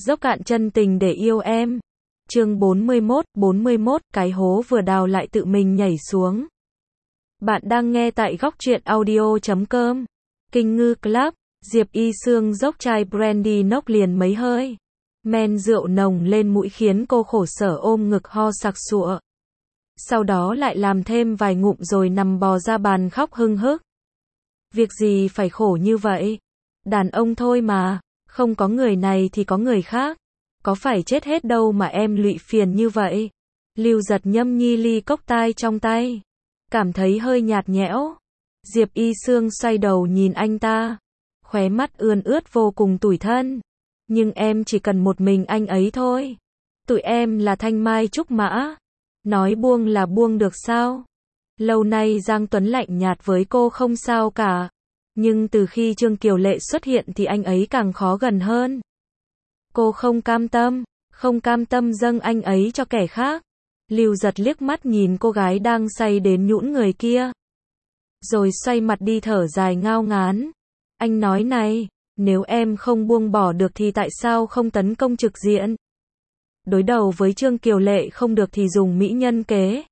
Dốc cạn chân tình để yêu em. Chương 41, cái hố vừa đào lại tự mình nhảy xuống. Bạn đang nghe tại góc truyện audio.com. Kinh Ngư Club, Diệp Y Sương dốc chai brandy nốc liền mấy hơi. Men rượu nồng lên mũi khiến cô khổ sở ôm ngực ho sặc sụa. Sau đó lại làm thêm vài ngụm rồi nằm bò ra bàn khóc hưng hức. Việc gì phải khổ như vậy? Đàn ông thôi mà, không có người này thì có người khác. Có phải chết hết đâu mà em lụy phiền như vậy. Lưu Giật nhâm nhi ly cốc tai trong tay. Cảm thấy hơi nhạt nhẽo. Diệp Y Sương xoay đầu nhìn anh ta. Khóe mắt ươn ướt vô cùng tủi thân. Nhưng em chỉ cần một mình anh ấy thôi. Tụi em là thanh mai trúc mã. Nói buông là buông được sao? Lâu nay Giang Tuấn lạnh nhạt với cô không sao cả. Nhưng từ khi Trương Kiều Lệ xuất hiện thì anh ấy càng khó gần hơn. Cô không cam tâm dâng anh ấy cho kẻ khác. Lưu Giật liếc mắt nhìn cô gái đang say đến nhũn người kia. Rồi xoay mặt đi thở dài ngao ngán. Anh nói này, nếu em không buông bỏ được thì tại sao không tấn công trực diện? Đối đầu với Trương Kiều Lệ không được thì dùng mỹ nhân kế.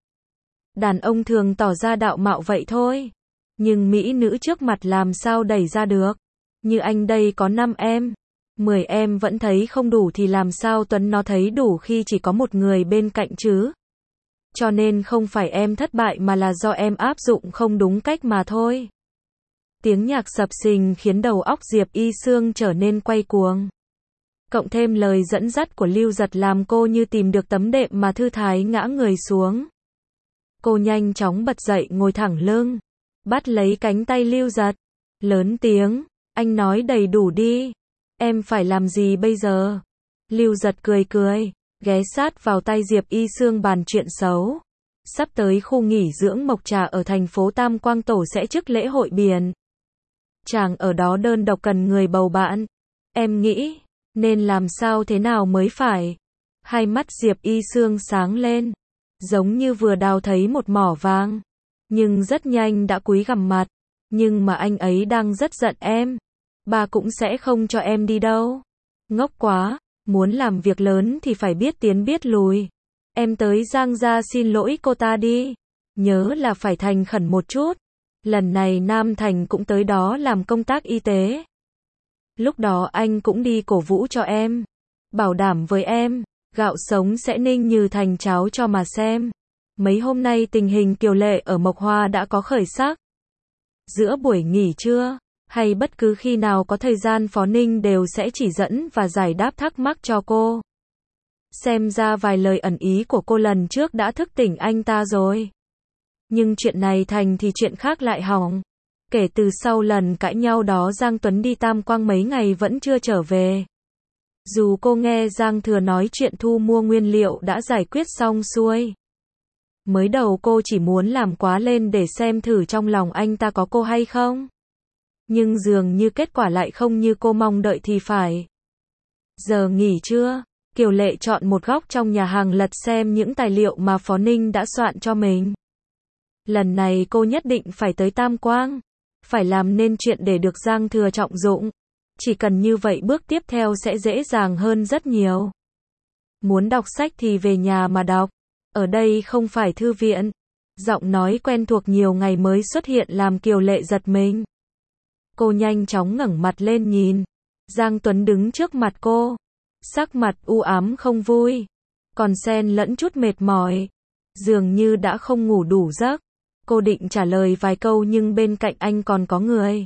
Đàn ông thường tỏ ra đạo mạo vậy thôi. Nhưng mỹ nữ trước mặt làm sao đẩy ra được? Như anh đây có 5 em. 10 em vẫn thấy không đủ thì làm sao Tuấn nó thấy đủ khi chỉ có một người bên cạnh chứ? Cho nên không phải em thất bại mà là do em áp dụng không đúng cách mà thôi. Tiếng nhạc sập sình khiến đầu óc Diệp Y Sương trở nên quay cuồng. Cộng thêm lời dẫn dắt của Lưu Giật làm cô như tìm được tấm đệm mà thư thái ngã người xuống. Cô nhanh chóng bật dậy ngồi thẳng lưng. Bắt lấy cánh tay Lưu Giật. Lớn tiếng, anh nói đầy đủ đi. Em phải làm gì bây giờ? Lưu Giật cười, ghé sát vào tay Diệp Y Sương bàn chuyện xấu. Sắp tới khu nghỉ dưỡng Mộc Trà ở thành phố Tam Quang Tổ sẽ chức lễ hội biển. Chàng ở đó đơn độc cần người bầu bạn. Em nghĩ, nên làm sao thế nào mới phải? Hai mắt Diệp Y Sương sáng lên. Giống như vừa đào thấy một mỏ vàng. Nhưng rất nhanh đã cúi gằm mặt. Nhưng mà anh ấy đang rất giận em. Bà cũng sẽ không cho em đi đâu. Ngốc quá, muốn làm việc lớn thì phải biết tiến biết lùi. Em tới Giang gia xin lỗi cô ta đi. Nhớ là phải thành khẩn một chút. Lần này Nam Thành cũng tới đó làm công tác y tế. Lúc đó anh cũng đi cổ vũ cho em. Bảo đảm với em, gạo sống sẽ ninh như thành cháo cho mà xem. Mấy hôm nay tình hình Kiều Lệ ở Mộc Hoa đã có khởi sắc. Giữa buổi nghỉ trưa, hay bất cứ khi nào có thời gian Phó Ninh đều sẽ chỉ dẫn và giải đáp thắc mắc cho cô. Xem ra vài lời ẩn ý của cô lần trước đã thức tỉnh anh ta rồi. Nhưng chuyện này thành thì chuyện khác lại hỏng. Kể từ sau lần cãi nhau đó Giang Tuấn đi Tam Quang mấy ngày vẫn chưa trở về. Dù cô nghe Giang Thừa nói chuyện thu mua nguyên liệu đã giải quyết xong xuôi. Mới đầu cô chỉ muốn làm quá lên để xem thử trong lòng anh ta có cô hay không. Nhưng dường như kết quả lại không như cô mong đợi thì phải. Giờ nghỉ trưa, Kiều Lệ chọn một góc trong nhà hàng lật xem những tài liệu mà Phó Ninh đã soạn cho mình. Lần này cô nhất định phải tới Tam Quang. Phải làm nên chuyện để được Giang Thừa trọng dụng. Chỉ cần như vậy bước tiếp theo sẽ dễ dàng hơn rất nhiều. Muốn đọc sách thì về nhà mà đọc. Ở đây không phải thư viện. Giọng nói quen thuộc nhiều ngày mới xuất hiện làm Kiều Lệ giật mình. Cô nhanh chóng ngẩng mặt lên nhìn. Giang Tuấn đứng trước mặt cô. Sắc mặt u ám không vui. Còn xen lẫn chút mệt mỏi. Dường như đã không ngủ đủ giấc. Cô định trả lời vài câu nhưng bên cạnh anh còn có người.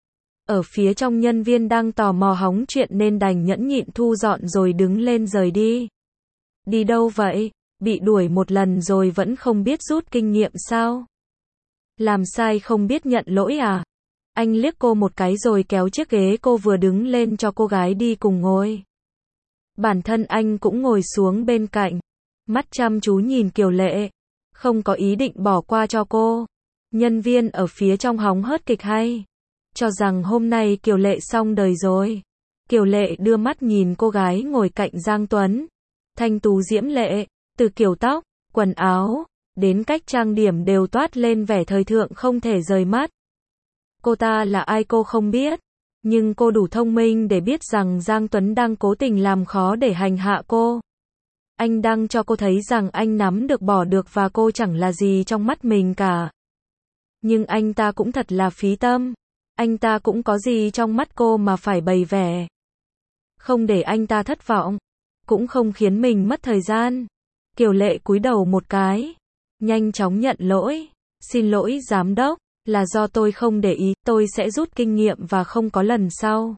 Ở phía trong nhân viên đang tò mò hóng chuyện nên đành nhẫn nhịn thu dọn rồi đứng lên rời đi. Đi đâu vậy? Bị đuổi một lần rồi vẫn không biết rút kinh nghiệm sao? Làm sai không biết nhận lỗi à? Anh liếc cô một cái rồi kéo chiếc ghế cô vừa đứng lên cho cô gái đi cùng ngồi. Bản thân anh cũng ngồi xuống bên cạnh. Mắt chăm chú nhìn Kiều Lệ. Không có ý định bỏ qua cho cô. Nhân viên ở phía trong hóng hớt kịch hay. Cho rằng hôm nay Kiều Lệ xong đời rồi. Kiều Lệ đưa mắt nhìn cô gái ngồi cạnh Giang Tuấn. Thanh tú diễm lệ. Từ kiểu tóc, quần áo, đến cách trang điểm đều toát lên vẻ thời thượng không thể rời mắt. Cô ta là ai cô không biết. Nhưng cô đủ thông minh để biết rằng Giang Tuấn đang cố tình làm khó để hành hạ cô. Anh đang cho cô thấy rằng anh nắm được bỏ được và cô chẳng là gì trong mắt mình cả. Nhưng anh ta cũng thật là phí tâm. Anh ta cũng có gì trong mắt cô mà phải bày vẻ. Không để anh ta thất vọng. Cũng không khiến mình mất thời gian. Kiều Lệ cúi đầu một cái. Nhanh chóng nhận lỗi. Xin lỗi giám đốc. Là do tôi không để ý. Tôi sẽ rút kinh nghiệm và không có lần sau.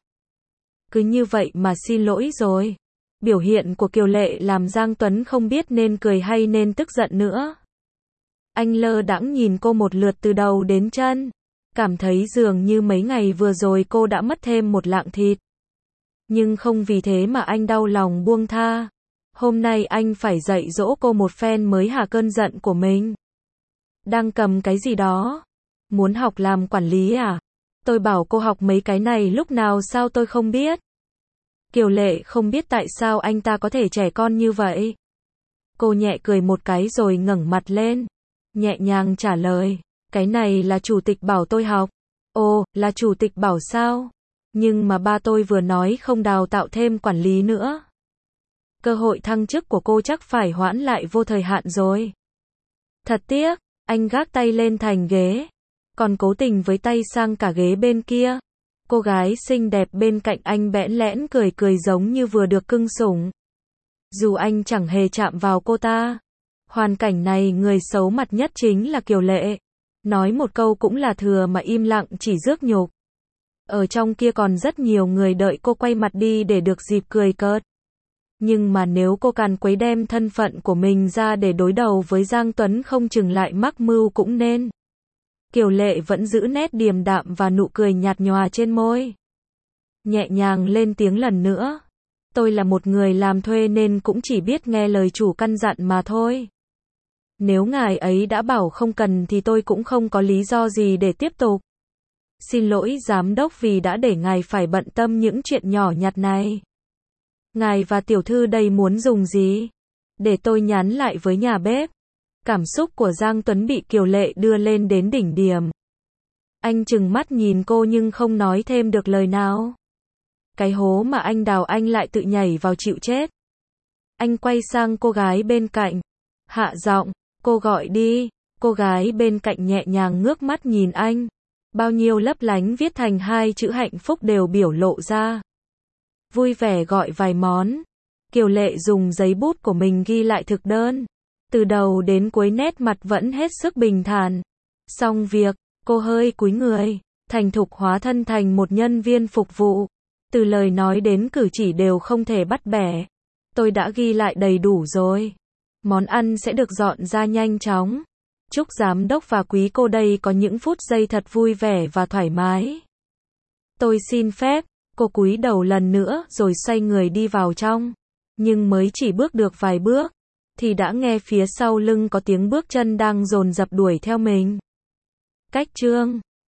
Cứ như vậy mà xin lỗi rồi. Biểu hiện của Kiều Lệ làm Giang Tuấn không biết nên cười hay nên tức giận nữa. Anh lơ đãng nhìn cô một lượt từ đầu đến chân. Cảm thấy dường như mấy ngày vừa rồi cô đã mất thêm một lạng thịt. Nhưng không vì thế mà anh đau lòng buông tha. Hôm nay anh phải dạy dỗ cô một phen mới hạ cơn giận của mình. Đang cầm cái gì đó? Muốn học làm quản lý à? Tôi bảo cô học mấy cái này lúc nào sao tôi không biết? Kiều Lệ không biết tại sao anh ta có thể trẻ con như vậy. Cô nhẹ cười một cái rồi ngẩng mặt lên. Nhẹ nhàng trả lời. Cái này là chủ tịch bảo tôi học. Ồ, là chủ tịch bảo sao? Nhưng mà ba tôi vừa nói không đào tạo thêm quản lý nữa. Cơ hội thăng chức của cô chắc phải hoãn lại vô thời hạn rồi. Thật tiếc, anh gác tay lên thành ghế. Còn cố tình với tay sang cả ghế bên kia. Cô gái xinh đẹp bên cạnh anh bẽn lẽn cười cười giống như vừa được cưng sủng. Dù anh chẳng hề chạm vào cô ta. Hoàn cảnh này người xấu mặt nhất chính là Kiều Lệ. Nói một câu cũng là thừa mà im lặng chỉ rước nhục. Ở trong kia còn rất nhiều người đợi cô quay mặt đi để được dịp cười cợt. Nhưng mà nếu cô càn quấy đem thân phận của mình ra để đối đầu với Giang Tuấn không chừng lại mắc mưu cũng nên. Kiều Lệ vẫn giữ nét điềm đạm và nụ cười nhạt nhòa trên môi. Nhẹ nhàng lên tiếng lần nữa. Tôi là một người làm thuê nên cũng chỉ biết nghe lời chủ căn dặn mà thôi. Nếu ngài ấy đã bảo không cần thì tôi cũng không có lý do gì để tiếp tục. Xin lỗi giám đốc vì đã để ngài phải bận tâm những chuyện nhỏ nhặt này. Ngài và tiểu thư đây muốn dùng gì? Để tôi nhắn lại với nhà bếp. Cảm xúc của Giang Tuấn bị Kiều Lệ đưa lên đến đỉnh điểm. Anh trừng mắt nhìn cô nhưng không nói thêm được lời nào. Cái hố mà anh đào anh lại tự nhảy vào chịu chết. Anh quay sang cô gái bên cạnh. Hạ giọng, cô gọi đi. Cô gái bên cạnh nhẹ nhàng ngước mắt nhìn anh. Bao nhiêu lấp lánh viết thành hai chữ hạnh phúc đều biểu lộ ra. Vui vẻ gọi vài món. Kiều Lệ dùng giấy bút của mình ghi lại thực đơn. Từ đầu đến cuối nét mặt vẫn hết sức bình thản. Xong việc, cô hơi cúi người, thành thục hóa thân thành một nhân viên phục vụ. Từ lời nói đến cử chỉ đều không thể bắt bẻ. Tôi đã ghi lại đầy đủ rồi. Món ăn sẽ được dọn ra nhanh chóng. Chúc giám đốc và quý cô đây có những phút giây thật vui vẻ và thoải mái. Tôi xin phép, cô cúi đầu lần nữa rồi xoay người đi vào trong. Nhưng mới chỉ bước được vài bước, thì đã nghe phía sau lưng có tiếng bước chân đang dồn dập đuổi theo mình. Cách chương